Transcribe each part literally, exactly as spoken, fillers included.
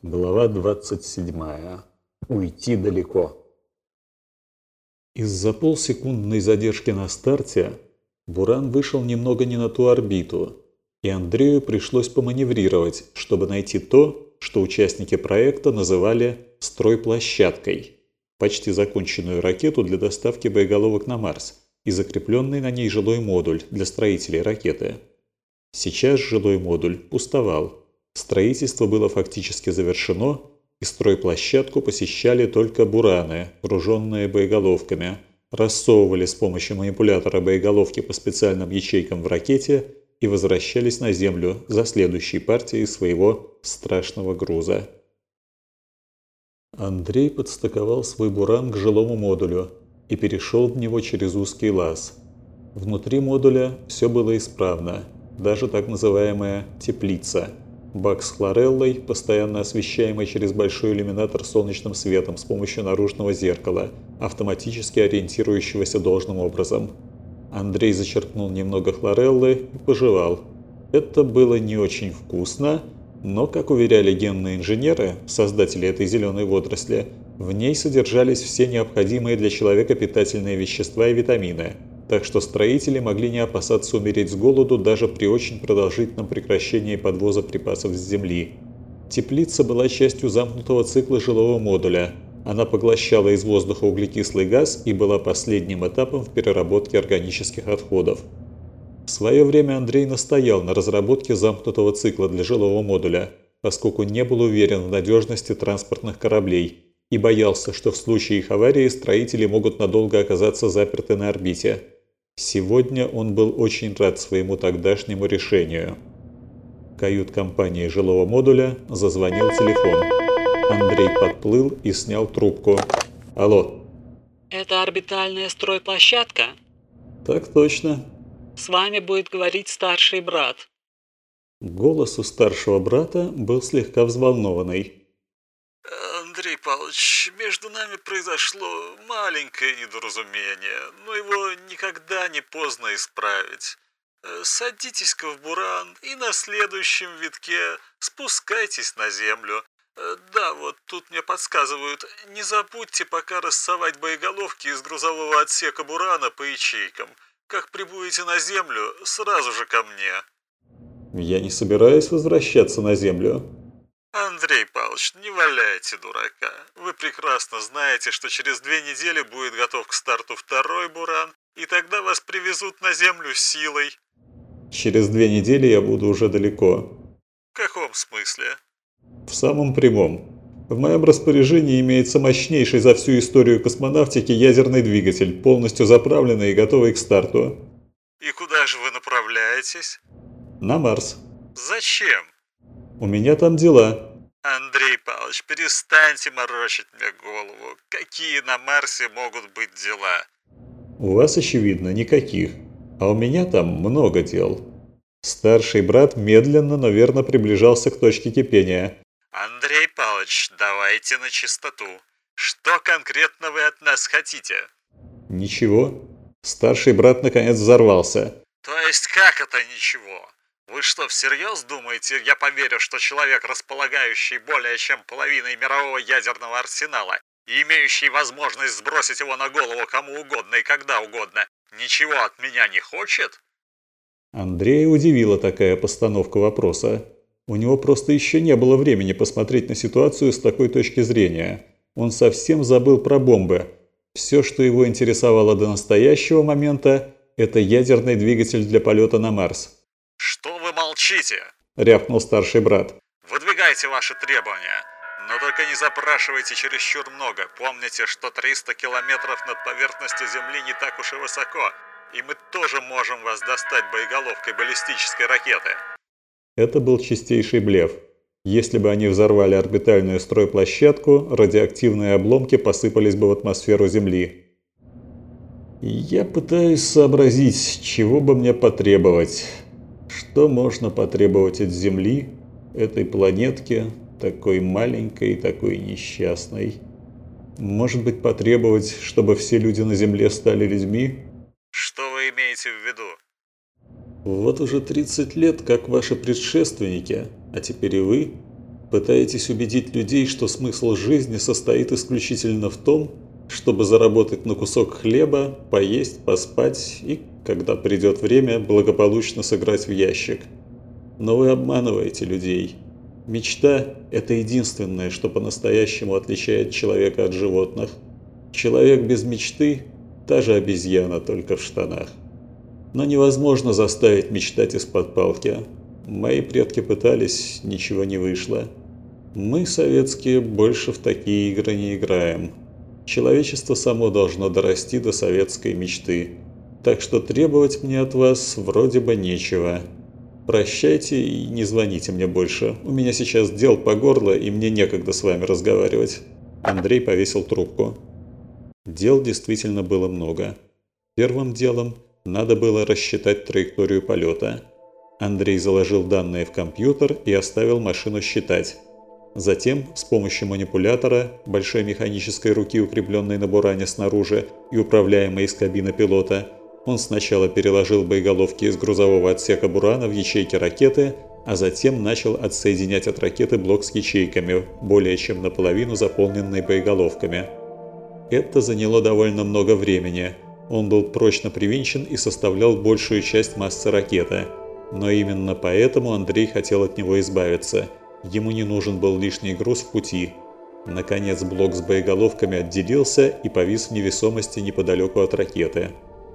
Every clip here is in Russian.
Глава двадцать седьмая. Уйти далеко. Из-за полсекундной задержки на старте Буран вышел немного не на ту орбиту, и Андрею пришлось поманеврировать, чтобы найти то, что участники проекта называли «стройплощадкой» – почти законченную ракету для доставки боеголовок на Марс и закрепленный на ней жилой модуль для строителей ракеты. Сейчас жилой модуль пустовал. Строительство было фактически завершено, и стройплощадку посещали только бураны, груженные боеголовками, рассовывали с помощью манипулятора боеголовки по специальным ячейкам в ракете и возвращались на Землю за следующей партией своего страшного груза. Андрей подстыковал свой буран к жилому модулю и перешел в него через узкий лаз. Внутри модуля все было исправно, даже так называемая «теплица». Бак с хлореллой, постоянно освещаемый через большой иллюминатор солнечным светом с помощью наружного зеркала, автоматически ориентирующегося должным образом. Андрей зачерпнул немного хлореллы и пожевал. Это было не очень вкусно, но, как уверяли генные инженеры, создатели этой зеленой водоросли, в ней содержались все необходимые для человека питательные вещества и витамины, так что строители могли не опасаться умереть с голоду даже при очень продолжительном прекращении подвоза припасов с Земли. Теплица была частью замкнутого цикла жилого модуля. Она поглощала из воздуха углекислый газ и была последним этапом в переработке органических отходов. В свое время Андрей настоял на разработке замкнутого цикла для жилого модуля, поскольку не был уверен в надежности транспортных кораблей и боялся, что в случае их аварии строители могут надолго оказаться заперты на орбите. Сегодня он был очень рад своему тогдашнему решению. В кают-компании жилого модуля зазвонил телефон. Андрей подплыл и снял трубку. Алло. Это орбитальная стройплощадка? Так точно. С вами будет говорить старший брат. Голос у старшего брата был слегка взволнованный. Андрей Павлович, между нами произошло маленькое недоразумение, но его никогда не поздно исправить. Садитесь-ка в буран и на следующем витке спускайтесь на землю. Да, вот тут мне подсказывают, не забудьте пока рассовать боеголовки из грузового отсека бурана по ячейкам. Как прибудете на землю, сразу же ко мне. Я не собираюсь возвращаться на землю. Андрей Павлович, не валяйте дурака. Вы прекрасно знаете, что через две недели будет готов к старту второй буран, и тогда вас привезут на землю силой. Через две недели я буду уже далеко. В каком смысле? В самом прямом. В моем распоряжении имеется мощнейший за всю историю космонавтики ядерный двигатель, полностью заправленный и готовый к старту. И куда же вы направляетесь? На Марс. Зачем? У меня там дела. Андрей Павлович, перестаньте морочить мне голову. Какие на Марсе могут быть дела? У вас, очевидно, никаких. А у меня там много дел. Старший брат медленно, но верно приближался к точке кипения. Андрей Павлович, давайте на чистоту. Что конкретно вы от нас хотите? Ничего. Старший брат наконец взорвался. То есть как это ничего? Вы что, всерьез думаете, я поверю, что человек, располагающий более чем половиной мирового ядерного арсенала и имеющий возможность сбросить его на голову кому угодно и когда угодно, ничего от меня не хочет? Андрея удивила такая постановка вопроса. У него просто еще не было времени посмотреть на ситуацию с такой точки зрения. Он совсем забыл про бомбы. Все, что его интересовало до настоящего момента, это ядерный двигатель для полета на Марс. «Что вы молчите?» – рявкнул старший брат. «Выдвигайте ваши требования, но только не запрашивайте чересчур много. Помните, что триста километров над поверхностью Земли не так уж и высоко, и мы тоже можем вас достать боеголовкой баллистической ракеты». Это был чистейший блеф. Если бы они взорвали орбитальную стройплощадку, радиоактивные обломки посыпались бы в атмосферу Земли. Я пытаюсь сообразить, чего бы мне потребовать. Что можно потребовать от Земли, этой планетки, такой маленькой и такой несчастной? Может быть, потребовать, чтобы все люди на Земле стали людьми? Что вы имеете в виду? Вот уже тридцать лет, как ваши предшественники, а теперь и вы. Пытаетесь убедить людей, что смысл жизни состоит исключительно в том, чтобы заработать на кусок хлеба, поесть, поспать и, когда придет время, благополучно сыграть в ящик. Но вы обманываете людей. Мечта – это единственное, что по-настоящему отличает человека от животных. Человек без мечты – та же обезьяна, только в штанах. Но невозможно заставить мечтать из-под палки. Мои предки пытались, ничего не вышло. Мы, советские, больше в такие игры не играем. Человечество само должно дорасти до советской мечты. Так что требовать мне от вас вроде бы нечего. Прощайте и не звоните мне больше. У меня сейчас дел по горло, и мне некогда с вами разговаривать. Андрей повесил трубку. Дел действительно было много. Первым делом надо было рассчитать траекторию полета. Андрей заложил данные в компьютер и оставил машину считать. Затем, с помощью манипулятора, большой механической руки, укрепленной на буране снаружи и управляемой из кабины пилота, он сначала переложил боеголовки из грузового отсека бурана в ячейки ракеты, а затем начал отсоединять от ракеты блок с ячейками, более чем наполовину заполненной боеголовками. Это заняло довольно много времени. Он был прочно привинчен и составлял большую часть массы ракеты. Но именно поэтому Андрей хотел от него избавиться. Ему не нужен был лишний груз в пути. Наконец блок с боеголовками отделился и повис в невесомости неподалеку от ракеты.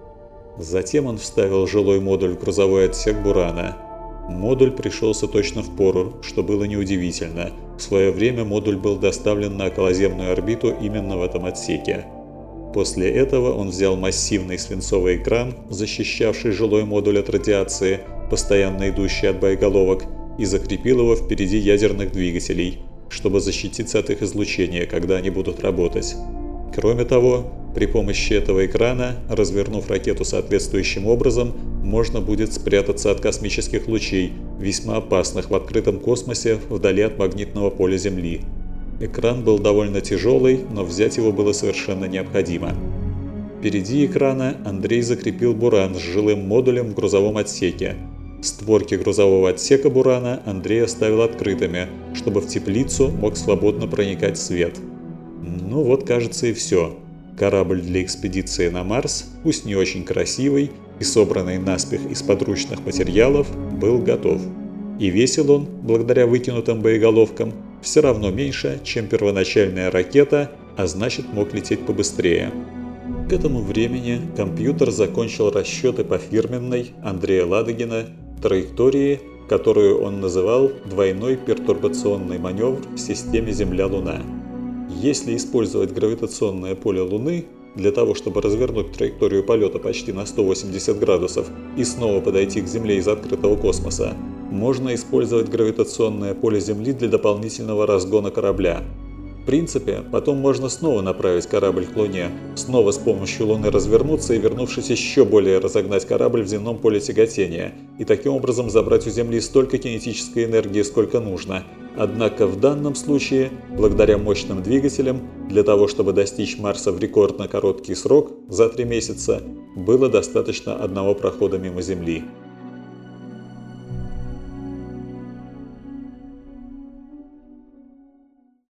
Затем он вставил жилой модуль в грузовой отсек бурана. Модуль пришелся точно в пору, что было неудивительно. В свое время модуль был доставлен на околоземную орбиту именно в этом отсеке. После этого он взял массивный свинцовый экран, защищавший жилой модуль от радиации, постоянно идущий от боеголовок, и закрепил его впереди ядерных двигателей, чтобы защититься от их излучения, когда они будут работать. Кроме того, при помощи этого экрана, развернув ракету соответствующим образом, можно будет спрятаться от космических лучей, весьма опасных в открытом космосе вдали от магнитного поля Земли. Экран был довольно тяжелый, но взять его было совершенно необходимо. Впереди экрана Андрей закрепил буран с жилым модулем в грузовом отсеке. Створки грузового отсека бурана Андрей оставил открытыми, чтобы в теплицу мог свободно проникать свет. Ну вот, кажется, и все. Корабль для экспедиции на Марс, пусть не очень красивый и собранный наспех из подручных материалов, был готов. И весил он, благодаря выкинутым боеголовкам, все равно меньше, чем первоначальная ракета, а значит мог лететь побыстрее. К этому времени компьютер закончил расчеты по фирменной Андрея Ладыгина траектории, которую он называл «двойной пертурбационный маневр в системе Земля-Луна». Если использовать гравитационное поле Луны для того, чтобы развернуть траекторию полета почти на сто восемьдесят градусов и снова подойти к Земле из открытого космоса, можно использовать гравитационное поле Земли для дополнительного разгона корабля. В принципе, потом можно снова направить корабль к Луне, снова с помощью Луны развернуться и, вернувшись, еще более разогнать корабль в земном поле тяготения, и таким образом забрать у Земли столько кинетической энергии, сколько нужно. Однако в данном случае, благодаря мощным двигателям, для того, чтобы достичь Марса в рекордно короткий срок, за три месяца, было достаточно одного прохода мимо Земли.